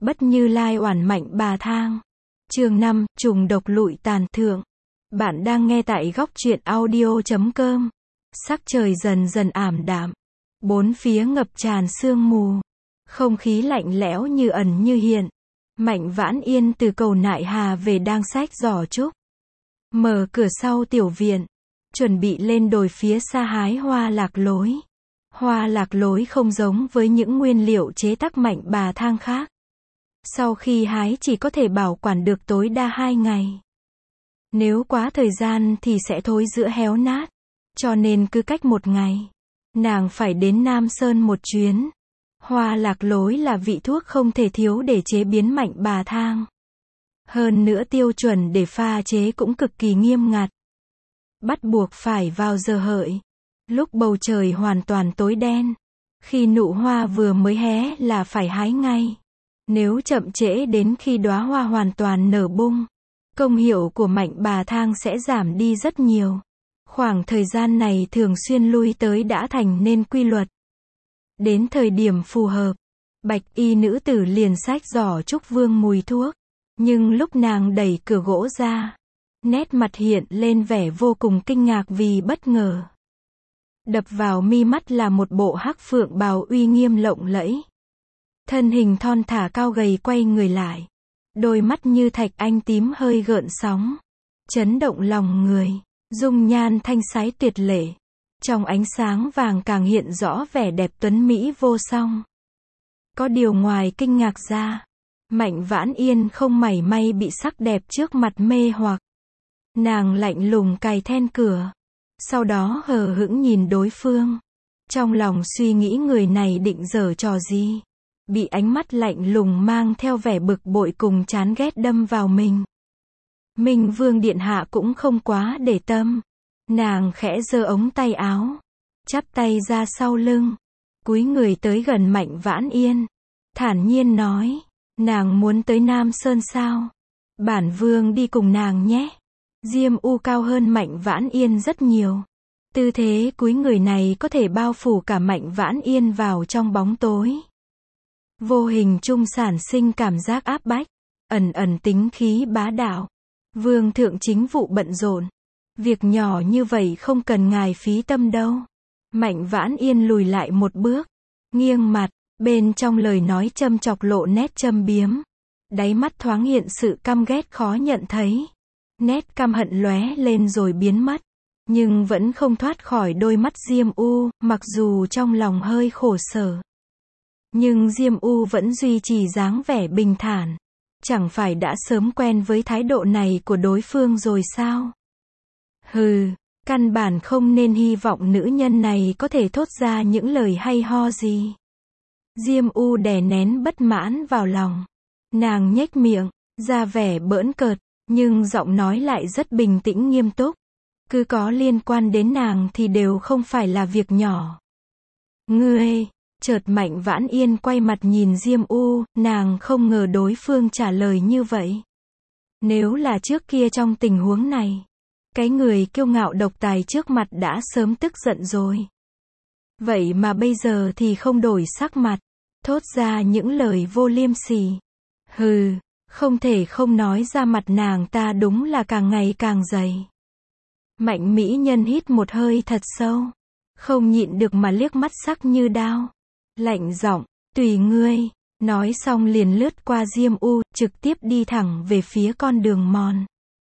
Bất Như Lai oản mạnh bà thang. Chương 5, trùng độc lụi tàn thượng. Bạn đang nghe tại góc truyện audio.com. Sắc trời dần dần ảm đạm. Bốn phía ngập tràn sương mù. Không khí lạnh lẽo như ẩn như hiện. Mạnh Vãn Yên từ cầu Nại Hà về đang xách giỏ trúc. Mở cửa sau tiểu viện. Chuẩn bị lên đồi phía xa hái hoa lạc lối. Hoa lạc lối không giống với những nguyên liệu chế tác mạnh bà thang khác. Sau khi hái chỉ có thể bảo quản được tối đa 2 ngày. Nếu quá thời gian thì sẽ thối rữa héo nát. Cho nên cứ cách 1 ngày, nàng phải đến Nam Sơn một chuyến. Hoa lạc lối là vị thuốc không thể thiếu để chế biến mạnh bà thang. Hơn nữa tiêu chuẩn để pha chế cũng cực kỳ nghiêm ngặt. Bắt buộc phải vào giờ hợi. Lúc bầu trời hoàn toàn tối đen. Khi nụ hoa vừa mới hé là phải hái ngay. Nếu chậm trễ đến khi đóa hoa hoàn toàn nở bung, công hiệu của mạnh bà thang sẽ giảm đi rất nhiều. Khoảng thời gian này thường xuyên lui tới đã thành nên quy luật. Đến thời điểm phù hợp, bạch y nữ tử liền xách giỏ trúc vương mùi thuốc. Nhưng lúc nàng đẩy cửa gỗ ra, nét mặt hiện lên vẻ vô cùng kinh ngạc vì bất ngờ. Đập vào mi mắt là một bộ hắc phượng bào uy nghiêm lộng lẫy. Thân hình thon thả cao gầy quay người lại. Đôi mắt như thạch anh tím hơi gợn sóng. Chấn động lòng người. Dung nhan thanh sái tuyệt lệ. Trong ánh sáng vàng càng hiện rõ vẻ đẹp tuấn mỹ vô song. Có điều ngoài kinh ngạc ra, Mạnh Vãn Yên không mảy may bị sắc đẹp trước mặt mê hoặc. Nàng lạnh lùng cài then cửa. Sau đó hờ hững nhìn đối phương. Trong lòng suy nghĩ người này định giở trò gì. Bị ánh mắt lạnh lùng mang theo vẻ bực bội cùng chán ghét đâm vào mình. Minh Vương điện hạ cũng không quá để tâm. Nàng khẽ giơ ống tay áo, chắp tay ra sau lưng, cúi người tới gần Mạnh Vãn Yên, thản nhiên nói, nàng muốn tới Nam Sơn sao? Bản vương đi cùng nàng nhé. Diêm U cao hơn Mạnh Vãn Yên rất nhiều. Tư thế cúi người này có thể bao phủ cả Mạnh Vãn Yên vào trong bóng tối. Vô hình trung sản sinh cảm giác áp bách, ẩn ẩn tính khí bá đạo. Vương thượng chính vụ bận rộn. Việc nhỏ như vậy không cần ngài phí tâm đâu. Mạnh Vãn Yên lùi lại một bước, nghiêng mặt, bên trong lời nói châm chọc lộ nét châm biếm. Đáy mắt thoáng hiện sự căm ghét khó nhận thấy. Nét căm hận lóe lên rồi biến mất. Nhưng vẫn không thoát khỏi đôi mắt Diêm U, mặc dù trong lòng hơi khổ sở. Nhưng Diêm U vẫn duy trì dáng vẻ bình thản. Chẳng phải đã sớm quen với thái độ này của đối phương rồi sao? Hừ, căn bản không nên hy vọng nữ nhân này có thể thốt ra những lời hay ho gì. Diêm U đè nén bất mãn vào lòng. Nàng nhếch miệng, ra vẻ bỡn cợt, nhưng giọng nói lại rất bình tĩnh nghiêm túc. Cứ có liên quan đến nàng thì đều không phải là việc nhỏ. Ngươi, chợt Mạnh Vãn Yên quay mặt nhìn Diêm U, nàng không ngờ đối phương trả lời như vậy. Nếu là trước kia trong tình huống này, cái người kiêu ngạo độc tài trước mặt đã sớm tức giận rồi. Vậy mà bây giờ thì không đổi sắc mặt, thốt ra những lời vô liêm sỉ. Hừ, không thể không nói ra mặt nàng ta đúng là càng ngày càng dày. Mạnh mỹ nhân hít một hơi thật sâu, không nhịn được mà liếc mắt sắc như đao. Lạnh giọng, tùy ngươi, nói xong liền lướt qua Diêm U, trực tiếp đi thẳng về phía con đường mòn.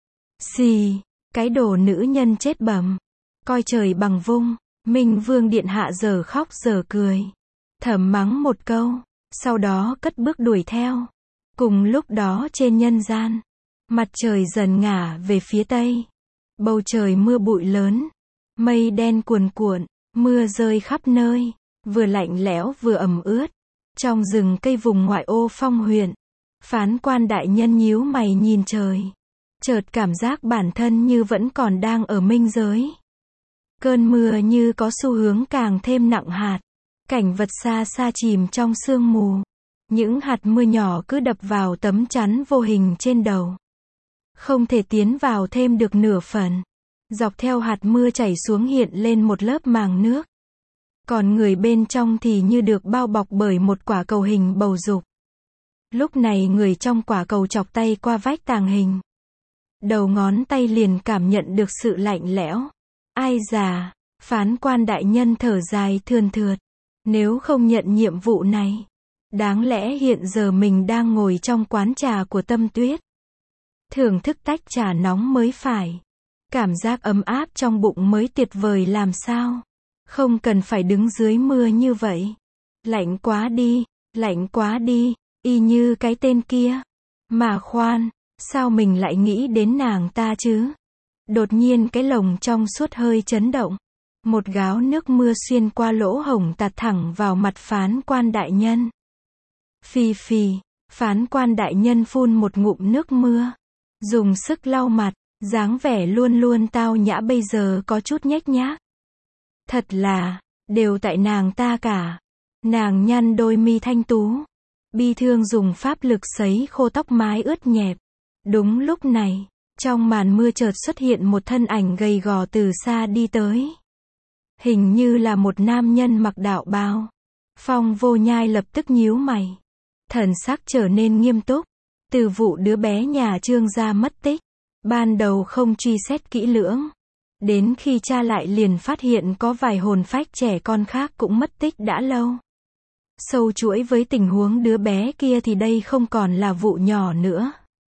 Xì, cái đồ nữ nhân chết bẩm, coi trời bằng vung. Minh Vương điện hạ giờ khóc giờ cười, thầm mắng một câu, sau đó cất bước đuổi theo. Cùng lúc đó trên nhân gian, mặt trời dần ngả về phía tây. Bầu trời mưa bụi lớn, mây đen cuồn cuộn, mưa rơi khắp nơi, vừa lạnh lẽo vừa ẩm ướt. Trong rừng cây vùng ngoại ô Phong huyện, phán quan đại nhân nhíu mày nhìn trời. Chợt cảm giác bản thân như vẫn còn đang ở minh giới. Cơn mưa như có xu hướng càng thêm nặng hạt. Cảnh vật xa xa chìm trong sương mù. Những hạt mưa nhỏ cứ đập vào tấm chắn vô hình trên đầu. Không thể tiến vào thêm được nửa phần. Dọc theo hạt mưa chảy xuống hiện lên một lớp màng nước. Còn người bên trong thì như được bao bọc bởi một quả cầu hình bầu dục. Lúc này người trong quả cầu chọc tay qua vách tàng hình. Đầu ngón tay liền cảm nhận được sự lạnh lẽo. Ai già, phán quan đại nhân thở dài thườn thượt. Nếu không nhận nhiệm vụ này, đáng lẽ hiện giờ mình đang ngồi trong quán trà của Tâm Tuyết. Thưởng thức tách trà nóng mới phải. Cảm giác ấm áp trong bụng mới tuyệt vời làm sao. Không cần phải đứng dưới mưa như vậy. Lạnh quá đi, y như cái tên kia. Mà khoan, sao mình lại nghĩ đến nàng ta chứ? Đột nhiên cái lồng trong suốt hơi chấn động. Một gáo nước mưa xuyên qua lỗ hổng tạt thẳng vào mặt phán quan đại nhân. Phì phì, phán quan đại nhân phun một ngụm nước mưa. Dùng sức lau mặt, dáng vẻ luôn luôn tao nhã bây giờ có chút nhếch nhác. Thật là, đều tại nàng ta cả. Nàng nhăn đôi mi thanh tú. Bi thương dùng pháp lực sấy khô tóc mái ướt nhẹp. Đúng lúc này, trong màn mưa chợt xuất hiện một thân ảnh gầy gò từ xa đi tới. Hình như là một nam nhân mặc đạo bào. Phong Vô Nhai lập tức nhíu mày. Thần sắc trở nên nghiêm túc. Từ vụ đứa bé nhà Trương gia mất tích, ban đầu không truy xét kỹ lưỡng. Đến khi tra lại liền phát hiện có vài hồn phách trẻ con khác cũng mất tích đã lâu. Sâu chuỗi với tình huống đứa bé kia thì đây không còn là vụ nhỏ nữa.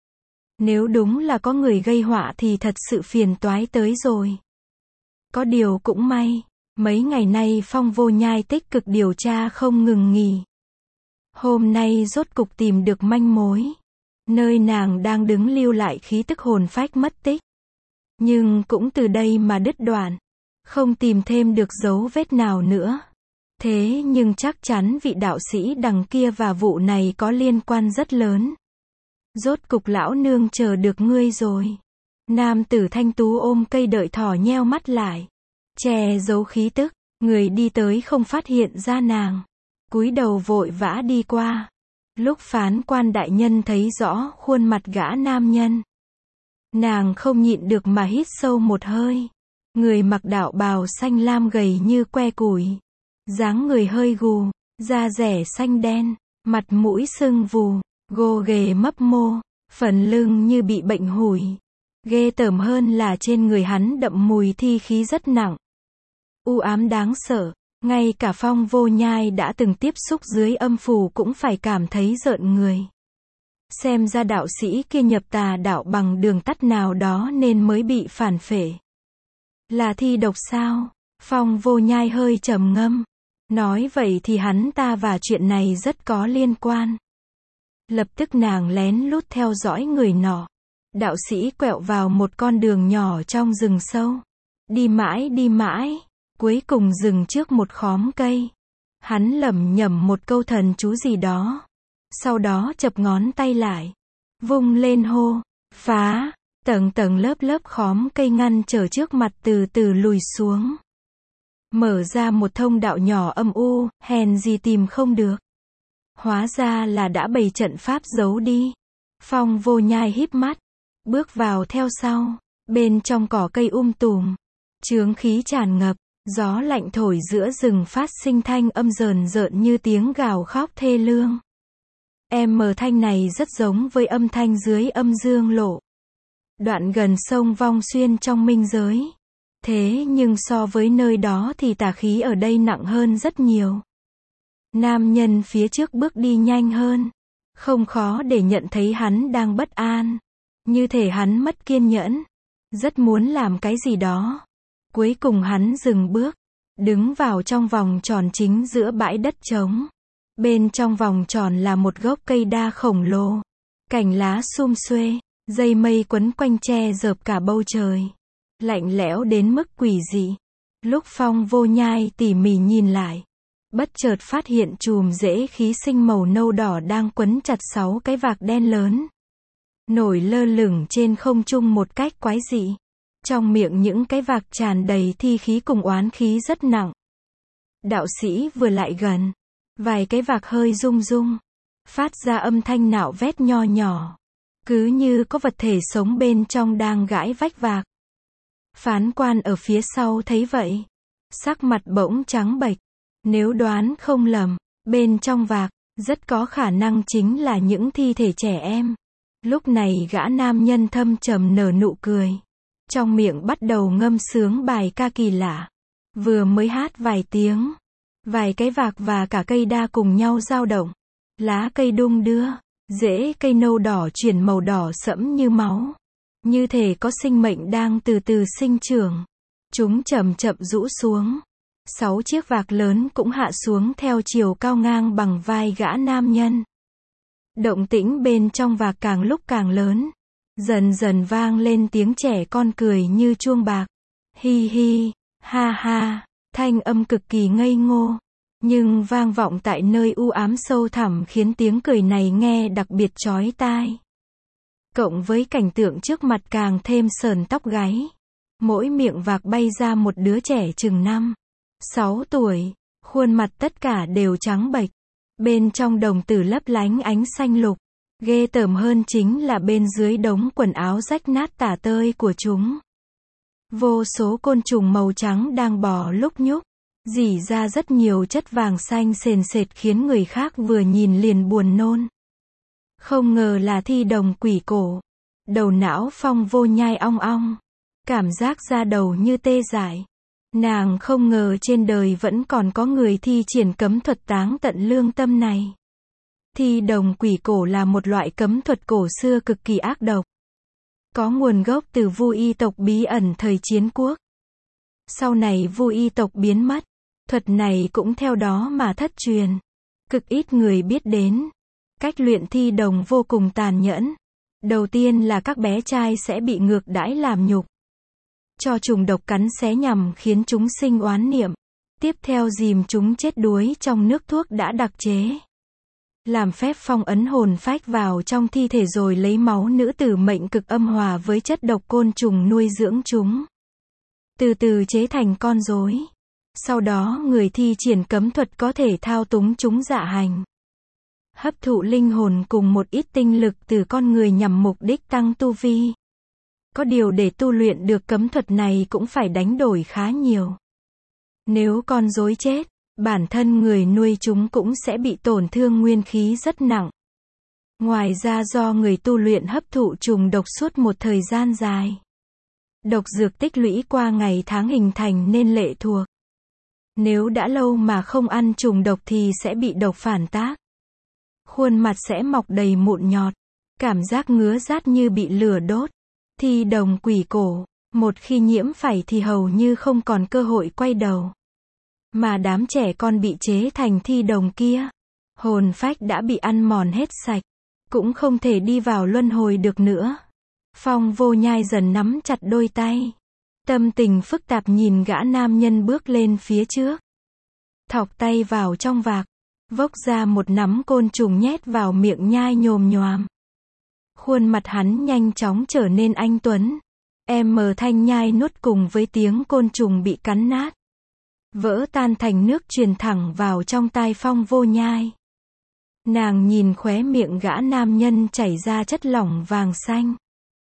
Nếu đúng là có người gây họa thì thật sự phiền toái tới rồi. Có điều cũng may, mấy ngày nay Phong Vô Nhai tích cực điều tra không ngừng nghỉ. Hôm nay rốt cục tìm được manh mối. Nơi nàng đang đứng lưu lại khí tức hồn phách mất tích. Nhưng cũng từ đây mà đứt đoạn. Không tìm thêm được dấu vết nào nữa. Thế nhưng chắc chắn vị đạo sĩ đằng kia và vụ này có liên quan rất lớn. Rốt cục lão nương chờ được ngươi rồi. Nam tử thanh tú ôm cây đợi thỏ nheo mắt lại. Che giấu khí tức, người đi tới không phát hiện ra nàng. Cúi đầu vội vã đi qua. Lúc phán quan đại nhân thấy rõ khuôn mặt gã nam nhân. Nàng không nhịn được mà hít sâu một hơi. Người mặc đạo bào xanh lam gầy như que củi. Dáng người hơi gù, da rẻ xanh đen, mặt mũi sưng vù, gồ ghề mấp mô, phần lưng như bị bệnh hủi. Ghê tởm hơn là trên người hắn đậm mùi thi khí rất nặng. U ám đáng sợ, ngay cả Phong Vô Nhai đã từng tiếp xúc dưới âm phủ cũng phải cảm thấy rợn người. Xem ra đạo sĩ kia nhập tà đạo bằng đường tắt nào đó nên mới bị phản phệ. Là thi độc sao? Phong Vô Nhai hơi trầm ngâm. Nói vậy thì hắn ta và chuyện này rất có liên quan. Lập tức nàng lén lút theo dõi người nọ. Đạo sĩ quẹo vào một con đường nhỏ trong rừng sâu. Đi mãi, cuối cùng dừng trước một khóm cây. Hắn lẩm nhẩm một câu thần chú gì đó. Sau đó chập ngón tay lại. Vung lên hô. Phá. Tầng tầng lớp lớp khóm cây ngăn trở trước mặt từ từ lùi xuống. Mở ra một thông đạo nhỏ âm u, hèn gì tìm không được. Hóa ra là đã bày trận pháp giấu đi. Phong Vô Nhai híp mắt. Bước vào theo sau. Bên trong cỏ cây tùm. Chướng khí tràn ngập. Gió lạnh thổi giữa rừng phát sinh thanh âm rờn rợn như tiếng gào khóc thê lương. Thanh này rất giống với âm thanh dưới âm dương lộ. Đoạn gần sông Vong Xuyên trong minh giới. Thế nhưng so với nơi đó thì tà khí ở đây nặng hơn rất nhiều. Nam nhân phía trước bước đi nhanh hơn. Không khó để nhận thấy hắn đang bất an. Như thể hắn mất kiên nhẫn. Rất muốn làm cái gì đó. Cuối cùng hắn dừng bước. Đứng vào trong vòng tròn chính giữa bãi đất trống. Bên trong vòng tròn là một gốc cây đa khổng lồ. Cành lá sum xuê. Dây mây quấn quanh che rợp cả bầu trời. Lạnh lẽo đến mức quỷ dị. Lúc Phong Vô Nhai tỉ mỉ nhìn lại. Bất chợt phát hiện chùm rễ khí sinh màu nâu đỏ đang quấn chặt 6 cái vạc đen lớn. Nổi lơ lửng trên không trung một cách quái dị. Trong miệng những cái vạc tràn đầy thi khí cùng oán khí rất nặng. Đạo sĩ vừa lại gần. Vài cái vạc hơi rung rung. Phát ra âm thanh nạo vét nho nhỏ. Cứ như có vật thể sống bên trong đang gãi vách vạc. Phán quan ở phía sau thấy vậy. Sắc mặt bỗng trắng bệch. Nếu đoán không lầm, bên trong vạc, Rất có khả năng chính là những thi thể trẻ em. Lúc này gã nam nhân thâm trầm nở nụ cười. Trong miệng bắt đầu ngâm sướng bài ca kỳ lạ. Vừa mới hát vài tiếng, vài cái vạc và cả cây đa cùng nhau dao động. Lá cây đung đưa, rễ cây nâu đỏ chuyển màu đỏ sẫm như máu. Như thể có sinh mệnh đang từ từ sinh trưởng. Chúng chậm chậm rũ xuống. 6 chiếc vạc lớn cũng hạ xuống theo chiều cao ngang bằng vai gã nam nhân. Động tĩnh bên trong vạc càng lúc càng lớn. Dần dần vang lên tiếng trẻ con cười như chuông bạc. Hi hi, ha ha, thanh âm cực kỳ ngây ngô. Nhưng vang vọng tại nơi u ám sâu thẳm khiến tiếng cười này nghe đặc biệt chói tai. Cộng với cảnh tượng trước mặt càng thêm sờn tóc gáy. Mỗi miệng vạc bay ra một đứa trẻ chừng 5-6 tuổi. Khuôn mặt tất cả đều trắng bệch. Bên trong đồng tử lấp lánh ánh xanh lục. Ghê tởm hơn chính là bên dưới đống quần áo rách nát tả tơi của chúng. Vô số côn trùng màu trắng đang bò lúc nhúc. Rỉ ra rất nhiều chất vàng xanh sền sệt khiến người khác vừa nhìn liền buồn nôn. Không ngờ là thi đồng quỷ cổ. Đầu não Phong Vô Nhai ong ong. Cảm giác da đầu như tê dại. Nàng không ngờ trên đời vẫn còn có người thi triển cấm thuật táng tận lương tâm này. Thi đồng quỷ cổ là một loại cấm thuật cổ xưa cực kỳ ác độc. Có nguồn gốc từ Vu Y tộc bí ẩn thời chiến quốc. Sau này Vu Y tộc biến mất. Thuật này cũng theo đó mà thất truyền. Cực ít người biết đến. Cách luyện thi đồng vô cùng tàn nhẫn. Đầu tiên là các bé trai sẽ bị ngược đãi làm nhục. Cho trùng độc cắn xé nhằm khiến chúng sinh oán niệm. Tiếp theo dìm chúng chết đuối trong nước thuốc đã đặc chế. Làm phép phong ấn hồn phách vào trong thi thể rồi lấy máu nữ tử mệnh cực âm hòa với chất độc côn trùng nuôi dưỡng chúng. Từ từ chế thành con rối. Sau đó người thi triển cấm thuật có thể thao túng chúng dạ hành. Hấp thụ linh hồn cùng một ít tinh lực từ con người nhằm mục đích tăng tu vi. Có điều để tu luyện được cấm thuật này cũng phải đánh đổi khá nhiều. Nếu con rối chết, bản thân người nuôi chúng cũng sẽ bị tổn thương nguyên khí rất nặng. Ngoài ra do người tu luyện hấp thụ trùng độc suốt một thời gian dài. Độc dược tích lũy qua ngày tháng hình thành nên lệ thuộc. Nếu đã lâu mà không ăn trùng độc thì sẽ bị độc phản tác. Khuôn mặt sẽ mọc đầy mụn nhọt. Cảm giác ngứa rát như bị lửa đốt. Thi đồng quỷ cổ, một khi nhiễm phải thì hầu như không còn cơ hội quay đầu. Mà đám trẻ con bị chế thành thi đồng kia, hồn phách đã bị ăn mòn hết sạch, cũng không thể đi vào luân hồi được nữa. Phong Vô Nhai dần nắm chặt đôi tay. Tâm tình phức tạp nhìn gã nam nhân bước lên phía trước. Thọc tay vào trong vạc, vốc ra một nắm côn trùng nhét vào miệng nhai nhồm nhoàm. Khuôn mặt hắn nhanh chóng trở nên anh tuấn. Thanh nhai nuốt cùng với tiếng côn trùng bị cắn nát. Vỡ tan thành nước truyền thẳng vào trong tai Phong Vô Nhai. Nàng nhìn khóe miệng gã nam nhân chảy ra chất lỏng vàng xanh.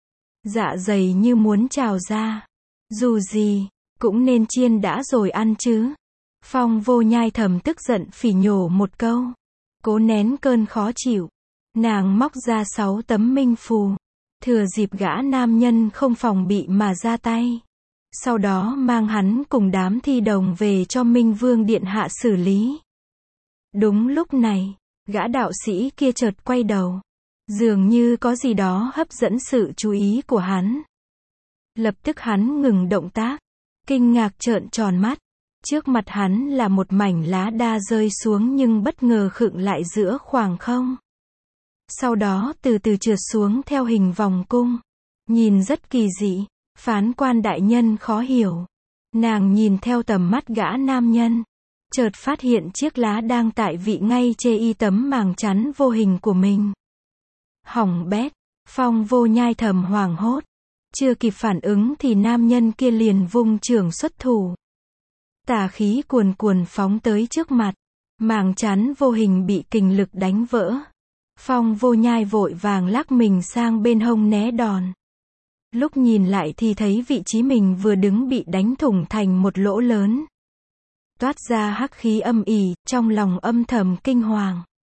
Dạ dày như muốn trào ra. Dù gì, cũng nên chiên đã rồi ăn chứ. Phong Vô Nhai thầm tức giận phỉ nhổ một câu. Cố nén cơn khó chịu. Nàng móc ra 6 tấm minh phù. Thừa dịp gã nam nhân không phòng bị mà ra tay. Sau đó mang hắn cùng đám thi đồng về cho Minh Vương Điện Hạ xử lý. Đúng lúc này, gã đạo sĩ kia chợt quay đầu. Dường như có gì đó hấp dẫn sự chú ý của hắn. Lập tức hắn ngừng động tác. Kinh ngạc trợn tròn mắt. Trước mặt hắn là một mảnh lá đa rơi xuống nhưng bất ngờ khựng lại giữa khoảng không. Sau đó từ từ trượt xuống theo hình vòng cung. Nhìn rất kỳ dị. Phán quan đại nhân khó hiểu. Nàng nhìn theo tầm mắt gã nam nhân. Chợt phát hiện chiếc lá đang tại vị ngay chê y tấm màng chắn vô hình của mình. Hỏng bét. Phong Vô Nhai thầm hoảng hốt. Chưa kịp phản ứng thì nam nhân kia liền vung chưởng xuất thủ. Tà khí cuồn cuồn phóng tới trước mặt. Màng chắn vô hình bị kình lực đánh vỡ. Phong Vô Nhai vội vàng lắc mình sang bên hông né đòn. Lúc nhìn lại thì thấy vị trí mình vừa đứng bị đánh thủng thành một lỗ lớn. Toát ra hắc khí âm ỉ, trong lòng âm thầm kinh hoàng.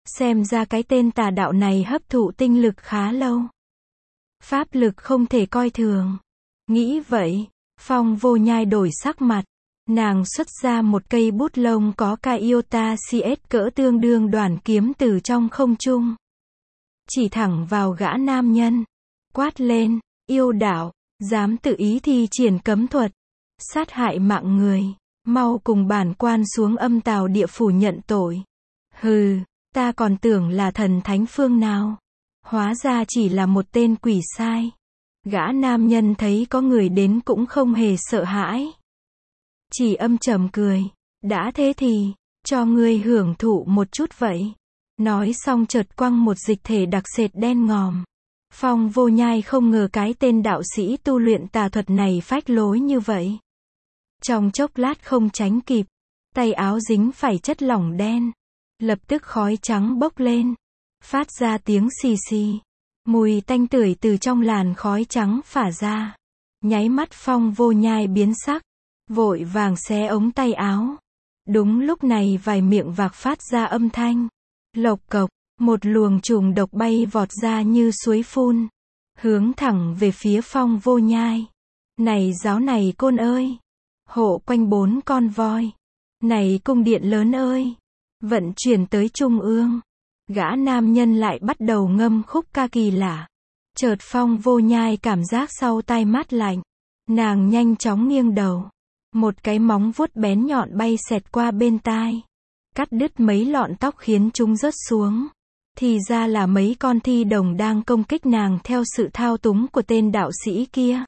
Xem ra cái tên tà đạo này hấp thụ tinh lực khá lâu. Pháp lực không thể coi thường. Nghĩ vậy, Phong Vô Nhai đổi sắc mặt. Nàng xuất ra một cây bút lông có ca iota CS cỡ tương đương đoàn kiếm từ trong không trung. Chỉ thẳng vào gã nam nhân. Quát lên, yêu đạo, dám tự ý thi triển cấm thuật. Sát hại mạng người. Mau cùng bản quan xuống Âm Tào địa phủ nhận tội. Hừ, ta còn tưởng là thần thánh phương nào. Hóa ra chỉ là một tên quỷ sai. Gã nam nhân thấy có người đến cũng không hề sợ hãi. Chỉ âm trầm cười. Đã thế thì, cho ngươi hưởng thụ một chút vậy. Nói xong chợt quăng một dịch thể đặc sệt đen ngòm. Phong Vô Nhai không ngờ cái tên đạo sĩ tu luyện tà thuật này phách lối như vậy. Trong chốc lát không tránh kịp, tay áo dính phải chất lỏng đen. Lập tức khói trắng bốc lên, phát ra tiếng xì xì. Mùi tanh tưởi từ trong làn khói trắng phả ra. Nháy mắt Phong Vô Nhai biến sắc, vội vàng xé ống tay áo. Đúng lúc này vài miệng vạc phát ra âm thanh. Lộc cộc, một luồng trùng độc bay vọt ra như suối phun, hướng thẳng về phía Phong Vô Nhai. Này giáo này côn ơi! Hộ quanh 4 con voi. Này cung điện lớn ơi! Vận chuyển tới trung ương. Gã nam nhân lại bắt đầu ngâm khúc ca kỳ lạ. Chợt Phong Vô Nhai cảm giác sau tai mát lạnh. Nàng nhanh chóng nghiêng đầu. Một cái móng vuốt bén nhọn bay xẹt qua bên tai. Cắt đứt mấy lọn tóc khiến chúng rớt xuống. Thì ra là mấy con thi đồng đang công kích nàng theo sự thao túng của tên đạo sĩ kia.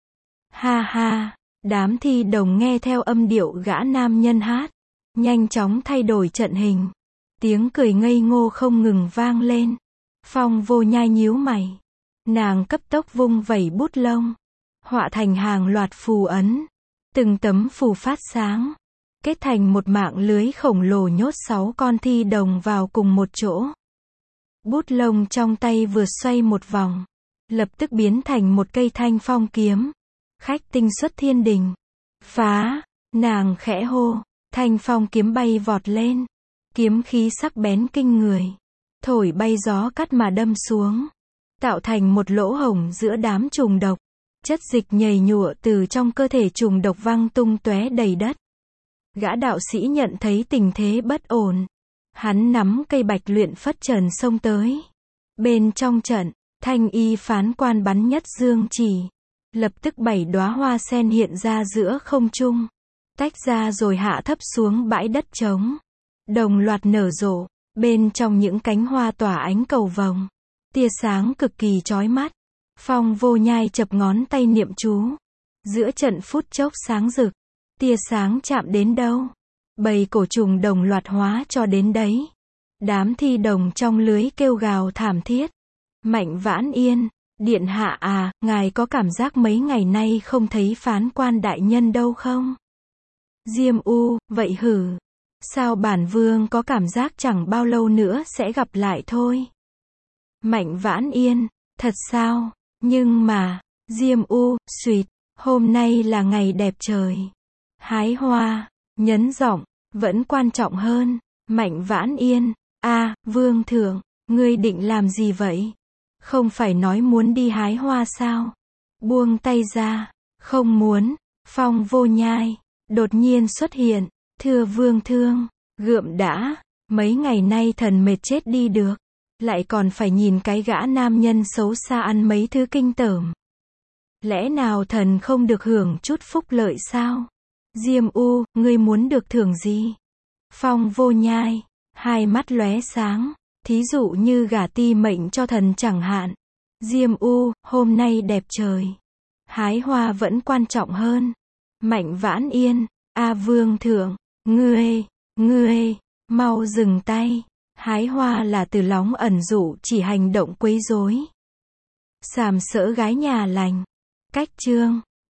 Ha ha, đám thi đồng nghe theo âm điệu gã nam nhân hát. Nhanh chóng thay đổi trận hình. Tiếng cười ngây ngô không ngừng vang lên. Phong Vô Nhai nhíu mày. Nàng cấp tốc vung vẩy bút lông. Họa thành hàng loạt phù ấn. Từng tấm phù phát sáng. Kết thành một mạng lưới khổng lồ nhốt 6 con thi đồng vào cùng một chỗ. Bút lông trong tay vừa xoay một vòng. Lập tức biến thành một cây thanh phong kiếm. Khách tinh xuất thiên đình. Phá! Nàng khẽ hô. Thanh phong kiếm bay vọt lên. Kiếm khí sắc bén kinh người. Thổi bay gió cắt mà đâm xuống. Tạo thành một lỗ hổng giữa đám trùng độc. Chất dịch nhầy nhụa từ trong cơ thể trùng độc văng tung tóe đầy đất. Gã đạo sĩ nhận thấy tình thế bất ổn. Hắn nắm cây bạch luyện phất trần xông tới. Bên trong trận, thanh y phán quan bắn nhất dương chỉ. Lập tức 7 đóa hoa sen hiện ra giữa không trung. Tách ra rồi hạ thấp xuống bãi đất trống. Đồng loạt nở rộ. Bên trong những cánh hoa tỏa ánh cầu vồng. Tia sáng cực kỳ chói mắt. Phong Vô Nhai chập ngón tay niệm chú. Giữa trận phút chốc sáng rực. Tia sáng chạm đến đâu, bầy cổ trùng đồng loạt hóa cho đến đấy. Đám thi đồng trong lưới kêu gào thảm thiết. Mạnh Vãn Yên, điện hạ à, ngài có cảm giác mấy ngày nay không thấy phán quan đại nhân đâu không? Diêm U, vậy hử? Sao bản vương có cảm giác chẳng bao lâu nữa sẽ gặp lại thôi? Mạnh Vãn Yên, thật sao? Nhưng mà, Diêm U, xuyệt, hôm nay là ngày đẹp trời. Hái hoa, nhấn giọng, vẫn quan trọng hơn. Mạnh Vãn Yên, vương thượng, ngươi định làm gì vậy? Không phải nói muốn đi hái hoa sao? Buông tay ra, không muốn. Phong Vô Nhai, đột nhiên xuất hiện, thưa vương thương, gượm đã, mấy ngày nay thần mệt chết đi được. Lại còn phải nhìn cái gã nam nhân xấu xa ăn mấy thứ kinh tởm. Lẽ nào thần không được hưởng chút phúc lợi sao? Diêm U, ngươi muốn được thưởng gì? Phong Vô Nhai, hai mắt lóe sáng, thí dụ như gả ti mệnh cho thần chẳng hạn. Diêm U, hôm nay đẹp trời. Hái hoa vẫn quan trọng hơn. Mạnh Vãn Yên, vương thượng, ngươi, mau dừng tay. Hái hoa là từ lóng ẩn dụ chỉ hành động quấy rối. Sàm sỡ gái nhà lành. Cách chương